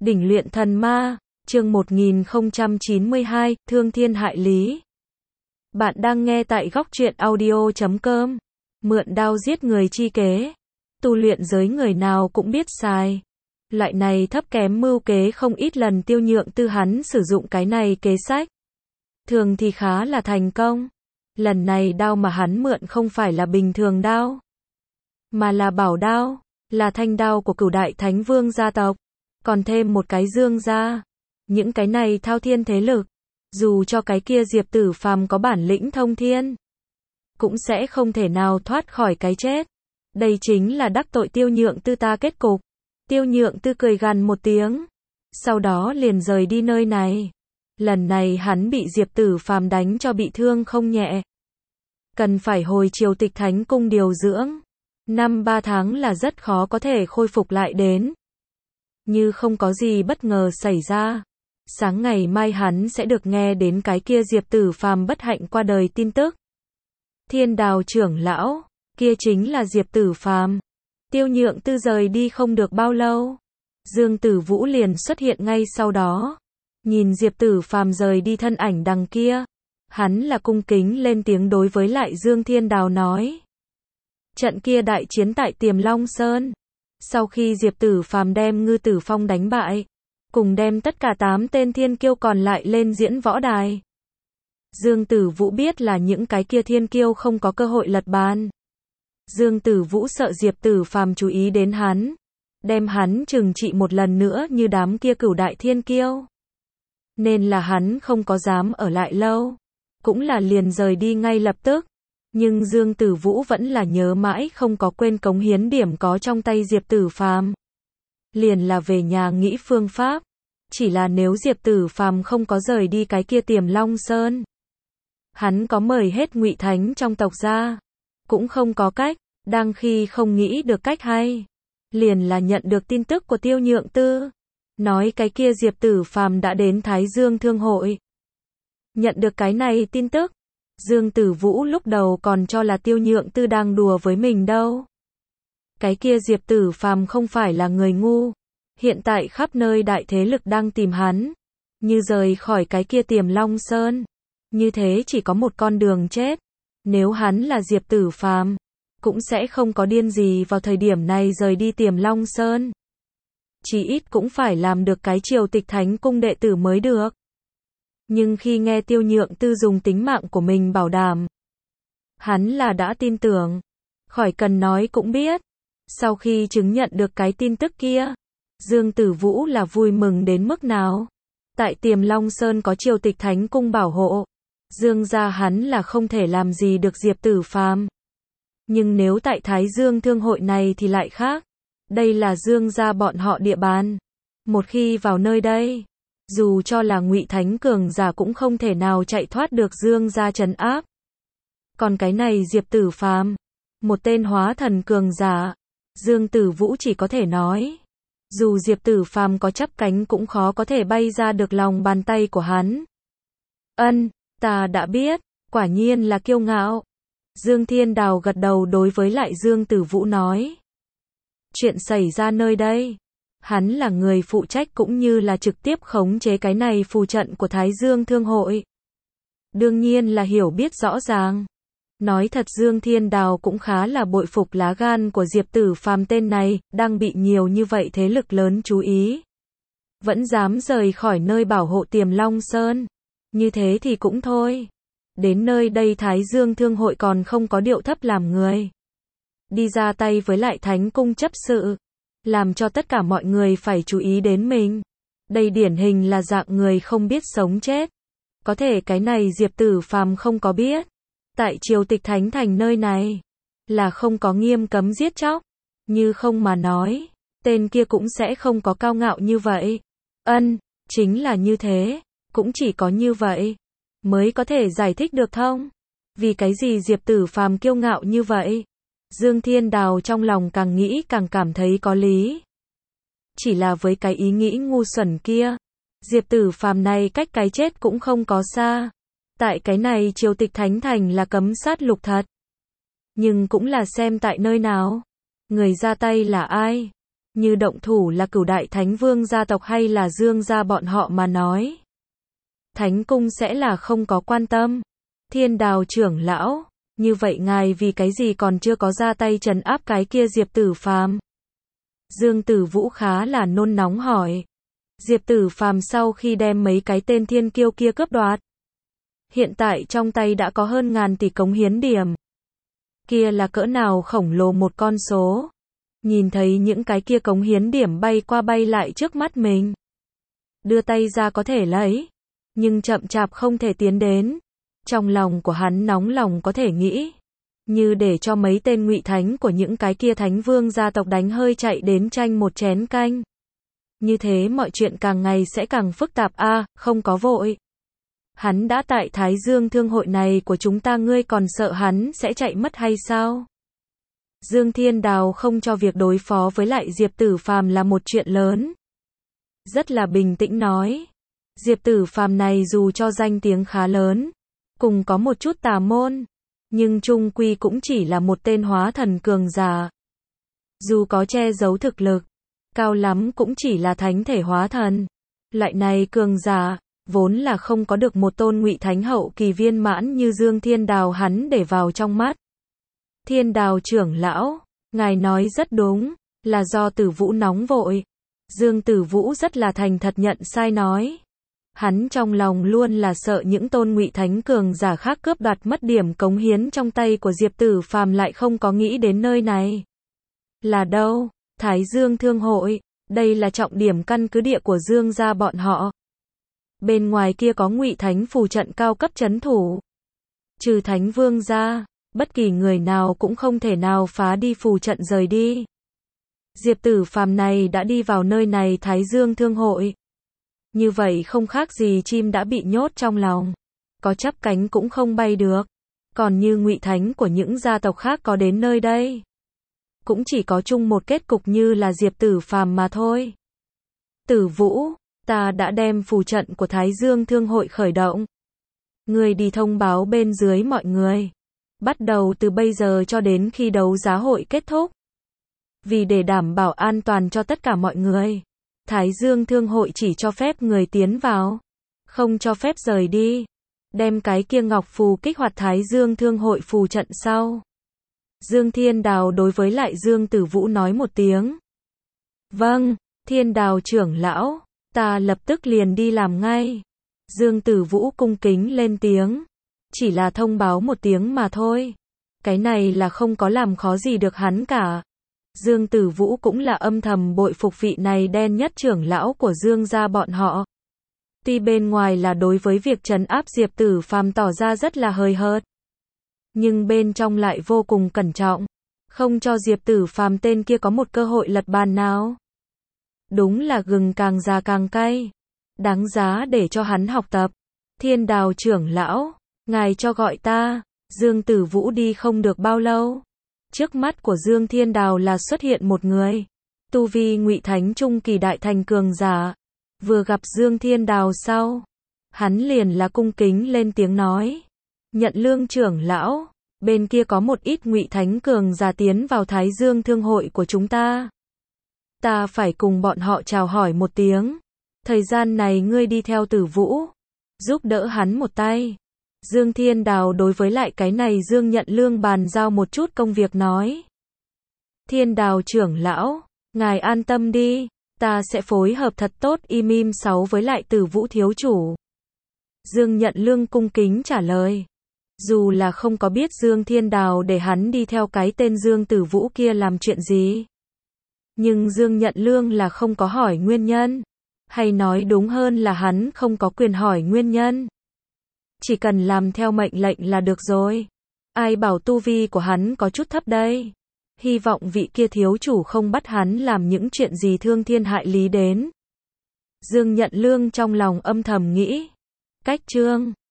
Đỉnh luyện thần ma, chương 1092, thương thiên hại lý. Bạn đang nghe tại góc truyện audio.com. Mượn đao giết người chi kế. Tu luyện giới người nào cũng biết xài. Loại này thấp kém mưu kế không ít lần Tiêu Nhượng Tư hắn sử dụng cái này kế sách. Thường thì khá là thành công. Lần này đao mà hắn mượn không phải là bình thường đao, mà là bảo đao, là thanh đao của Cửu Đại Thánh Vương gia tộc. Còn thêm một cái Dương gia. Những cái này thao thiên thế lực, dù cho cái kia Diệp Tử Phàm có bản lĩnh thông thiên, cũng sẽ không thể nào thoát khỏi cái chết. Đây chính là đắc tội Tiêu Nhượng Tư ta kết cục. Tiêu Nhượng Tư cười gằn một tiếng, sau đó liền rời đi nơi này. Lần này hắn bị Diệp Tử Phàm đánh cho bị thương không nhẹ, cần phải hồi Triều Tịch Thánh Cung điều dưỡng. 3 tháng là rất khó có thể khôi phục lại đến. Như không có gì bất ngờ xảy ra, sáng ngày mai hắn sẽ được nghe đến cái kia Diệp Tử Phàm bất hạnh qua đời tin tức. Thiên Đào trưởng lão, kia chính là Diệp Tử Phàm. Tiêu Nhượng Tư rời đi không được bao lâu, Dương Tử Vũ liền xuất hiện ngay sau đó. Nhìn Diệp Tử Phàm rời đi thân ảnh đằng kia, hắn là cung kính lên tiếng đối với lại Dương Thiên Đào nói. Trận kia đại chiến tại Tiềm Long Sơn, sau khi Diệp Tử Phàm đem Ngư Tử Phong đánh bại, cùng đem tất cả 8 tên thiên kiêu còn lại lên diễn võ đài. Dương Tử Vũ biết là những cái kia thiên kiêu không có cơ hội lật bàn. Dương Tử Vũ sợ Diệp Tử Phàm chú ý đến hắn, đem hắn trừng trị một lần nữa như đám kia cửu đại thiên kiêu. Nên là hắn không có dám ở lại lâu, cũng là liền rời đi ngay lập tức. Nhưng Dương Tử Vũ vẫn là nhớ mãi không có quên cống hiến điểm có trong tay Diệp Tử Phàm. Liền là về nhà nghĩ phương pháp. Chỉ là nếu Diệp Tử Phàm không có rời đi cái kia Tiềm Long Sơn, hắn có mời hết Ngụy Thánh trong tộc ra, cũng không có cách. Đang khi không nghĩ được cách hay, liền là nhận được tin tức của Tiêu Nhượng Tư, nói cái kia Diệp Tử Phàm đã đến Thái Dương Thương hội. Nhận được cái này tin tức, Dương Tử Vũ lúc đầu còn cho là Tiêu Nhượng Tư đang đùa với mình đâu. Cái kia Diệp Tử Phàm không phải là người ngu, hiện tại khắp nơi đại thế lực đang tìm hắn, như rời khỏi cái kia Tiềm Long Sơn, như thế chỉ có một con đường chết. Nếu hắn là Diệp Tử Phàm, cũng sẽ không có điên gì vào thời điểm này rời đi Tiềm Long Sơn. Chỉ ít cũng phải làm được cái Triều Tịch Thánh Cung đệ tử mới được. Nhưng khi nghe Tiêu Nhượng Tư dùng tính mạng của mình bảo đảm, hắn là đã tin tưởng, khỏi cần nói cũng biết. Sau khi chứng nhận được cái tin tức kia, Dương Tử Vũ là vui mừng đến mức nào. Tại Tiềm Long Sơn có Triều Tịch Thánh Cung bảo hộ, Dương gia hắn là không thể làm gì được Diệp Tử Phàm. Nhưng nếu tại Thái Dương Thương hội này thì lại khác. Đây là Dương gia bọn họ địa bàn. Một khi vào nơi đây, dù cho là Ngụy Thánh cường giả cũng không thể nào chạy thoát được Dương gia trấn áp. Còn cái này Diệp Tử Phàm, một tên hóa thần cường giả, Dương Tử Vũ chỉ có thể nói, dù Diệp Tử Phàm có chắp cánh cũng khó có thể bay ra được lòng bàn tay của hắn. Ta đã biết, quả nhiên là kiêu ngạo. Dương Thiên Đào gật đầu đối với lại Dương Tử Vũ nói. Chuyện xảy ra nơi đây, hắn là người phụ trách cũng như là trực tiếp khống chế cái này phù trận của Thái Dương Thương hội. Đương nhiên là hiểu biết rõ ràng. Nói thật Dương Thiên Đào cũng khá là bội phục lá gan của Diệp Tử Phàm tên này, đang bị nhiều như vậy thế lực lớn chú ý, vẫn dám rời khỏi nơi bảo hộ Tiềm Long Sơn. Như thế thì cũng thôi. Đến nơi đây Thái Dương Thương hội còn không có điệu thấp làm người. Đi ra tay với lại Thánh Cung chấp sự, làm cho tất cả mọi người phải chú ý đến mình. Đây điển hình là dạng người không biết sống chết. Có thể cái này Diệp Tử Phàm không có biết. Tại Triều Tịch Thánh Thành nơi này, là không có nghiêm cấm giết chóc. Như không mà nói, tên kia cũng sẽ không có cao ngạo như vậy. Chính là như thế. Cũng chỉ có như vậy mới có thể giải thích được thông. Vì cái gì Diệp Tử Phàm kiêu ngạo như vậy? Dương Thiên Đào trong lòng càng nghĩ càng cảm thấy có lý. Chỉ là với cái ý nghĩ ngu xuẩn kia, Diệp Tử Phàm này cách cái chết cũng không có xa. Tại cái này Triều Tịch Thánh Thành là cấm sát lục thật. Nhưng cũng là xem tại nơi nào, người ra tay là ai. Như động thủ là Cửu Đại Thánh Vương gia tộc hay là Dương gia bọn họ mà nói. Thánh cung sẽ là không có quan tâm. Thiên Đào trưởng lão, như vậy ngài vì cái gì còn chưa có ra tay trấn áp cái kia Diệp Tử Phàm? Dương Tử Vũ khá là nôn nóng hỏi. Diệp Tử Phàm sau khi đem mấy cái tên thiên kiêu kia cướp đoạt, hiện tại trong tay đã có hơn ngàn tỷ cống hiến điểm. Kia là cỡ nào khổng lồ một con số. Nhìn thấy những cái kia cống hiến điểm bay qua bay lại trước mắt mình. Đưa tay ra có thể lấy, nhưng chậm chạp không thể tiến đến. Trong lòng của hắn nóng lòng có thể nghĩ, như để cho mấy tên ngụy thánh của những cái kia thánh vương gia tộc đánh hơi chạy đến tranh một chén canh. Như thế mọi chuyện càng ngày sẽ càng phức tạp không có vội. Hắn đã tại Thái Dương Thương hội này của chúng ta, ngươi còn sợ hắn sẽ chạy mất hay sao? Dương Thiên Đào không cho việc đối phó với lại Diệp Tử Phàm là một chuyện lớn. Rất là bình tĩnh nói. Diệp Tử Phàm này dù cho danh tiếng khá lớn, cùng có một chút tà môn, nhưng chung quy cũng chỉ là một tên hóa thần cường giả. Dù có che giấu thực lực, cao lắm cũng chỉ là thánh thể hóa thần. Loại này cường giả, vốn là không có được một tôn ngụy thánh hậu kỳ viên mãn như Dương Thiên Đào hắn để vào trong mắt. Thiên Đào trưởng lão, ngài nói rất đúng, là do Tử Vũ nóng vội. Dương Tử Vũ rất là thành thật nhận sai nói. Hắn trong lòng luôn là sợ những tôn ngụy thánh cường giả khác cướp đoạt mất điểm cống hiến trong tay của Diệp Tử Phàm, lại không có nghĩ đến nơi này. Là đâu? Thái Dương Thương hội, đây là trọng điểm căn cứ địa của Dương gia bọn họ. Bên ngoài kia có ngụy thánh phù trận cao cấp trấn thủ. Trừ Thánh Vương ra, bất kỳ người nào cũng không thể nào phá đi phù trận rời đi. Diệp Tử Phàm này đã đi vào nơi này Thái Dương Thương hội. Như vậy không khác gì chim đã bị nhốt trong lòng, có chắp cánh cũng không bay được. Còn như ngụy thánh của những gia tộc khác có đến nơi đây, cũng chỉ có chung một kết cục như là Diệp Tử Phàm mà thôi. Tử Vũ, ta đã đem phù trận của Thái Dương Thương hội khởi động. Ngươi đi thông báo bên dưới mọi người. Bắt đầu từ bây giờ cho đến khi đấu giá hội kết thúc. Vì để đảm bảo an toàn cho tất cả mọi người, Thái Dương Thương hội chỉ cho phép người tiến vào, không cho phép rời đi. Đem cái kia ngọc phù kích hoạt Thái Dương Thương hội phù trận sau. Dương Thiên Đào đối với lại Dương Tử Vũ nói một tiếng. Vâng, Thiên Đào trưởng lão, ta lập tức liền đi làm ngay. Dương Tử Vũ cung kính lên tiếng. Chỉ là thông báo một tiếng mà thôi. Cái này là không có làm khó gì được hắn cả. Dương Tử Vũ cũng là âm thầm bội phục vị này đen nhất trưởng lão của Dương gia bọn họ. Tuy bên ngoài là đối với việc trấn áp Diệp Tử Phàm tỏ ra rất là hời hợt, nhưng bên trong lại vô cùng cẩn trọng, không cho Diệp Tử Phàm tên kia có một cơ hội lật bàn nào. Đúng là gừng càng già càng cay, đáng giá để cho hắn học tập. Thiên Đào trưởng lão, ngài cho gọi ta. Dương Tử Vũ đi không được bao lâu, trước mắt của Dương Thiên Đào là xuất hiện một người, tu vi ngụy thánh trung kỳ đại thành cường giả. Vừa gặp Dương Thiên Đào sau, hắn liền là cung kính lên tiếng nói. Nhận Lương trưởng lão, bên kia có một ít ngụy thánh cường giả tiến vào Thái Dương Thương hội của chúng ta. Ta phải cùng bọn họ chào hỏi một tiếng. Thời gian này ngươi đi theo Tử Vũ, giúp đỡ hắn một tay. Dương Thiên Đào đối với lại cái này Dương Nhận Lương bàn giao một chút công việc nói. Thiên Đào trưởng lão, ngài an tâm đi, ta sẽ phối hợp thật tốt im 6 với lại Tử Vũ thiếu chủ. Dương Nhận Lương cung kính trả lời. Dù là không có biết Dương Thiên Đào để hắn đi theo cái tên Dương Tử Vũ kia làm chuyện gì, nhưng Dương Nhận Lương là không có hỏi nguyên nhân, hay nói đúng hơn là hắn không có quyền hỏi nguyên nhân. Chỉ cần làm theo mệnh lệnh là được rồi. Ai bảo tu vi của hắn có chút thấp đây. Hy vọng vị kia thiếu chủ không bắt hắn làm những chuyện gì thương thiên hại lý đến. Dương Nhận Lương trong lòng âm thầm nghĩ. Cách chương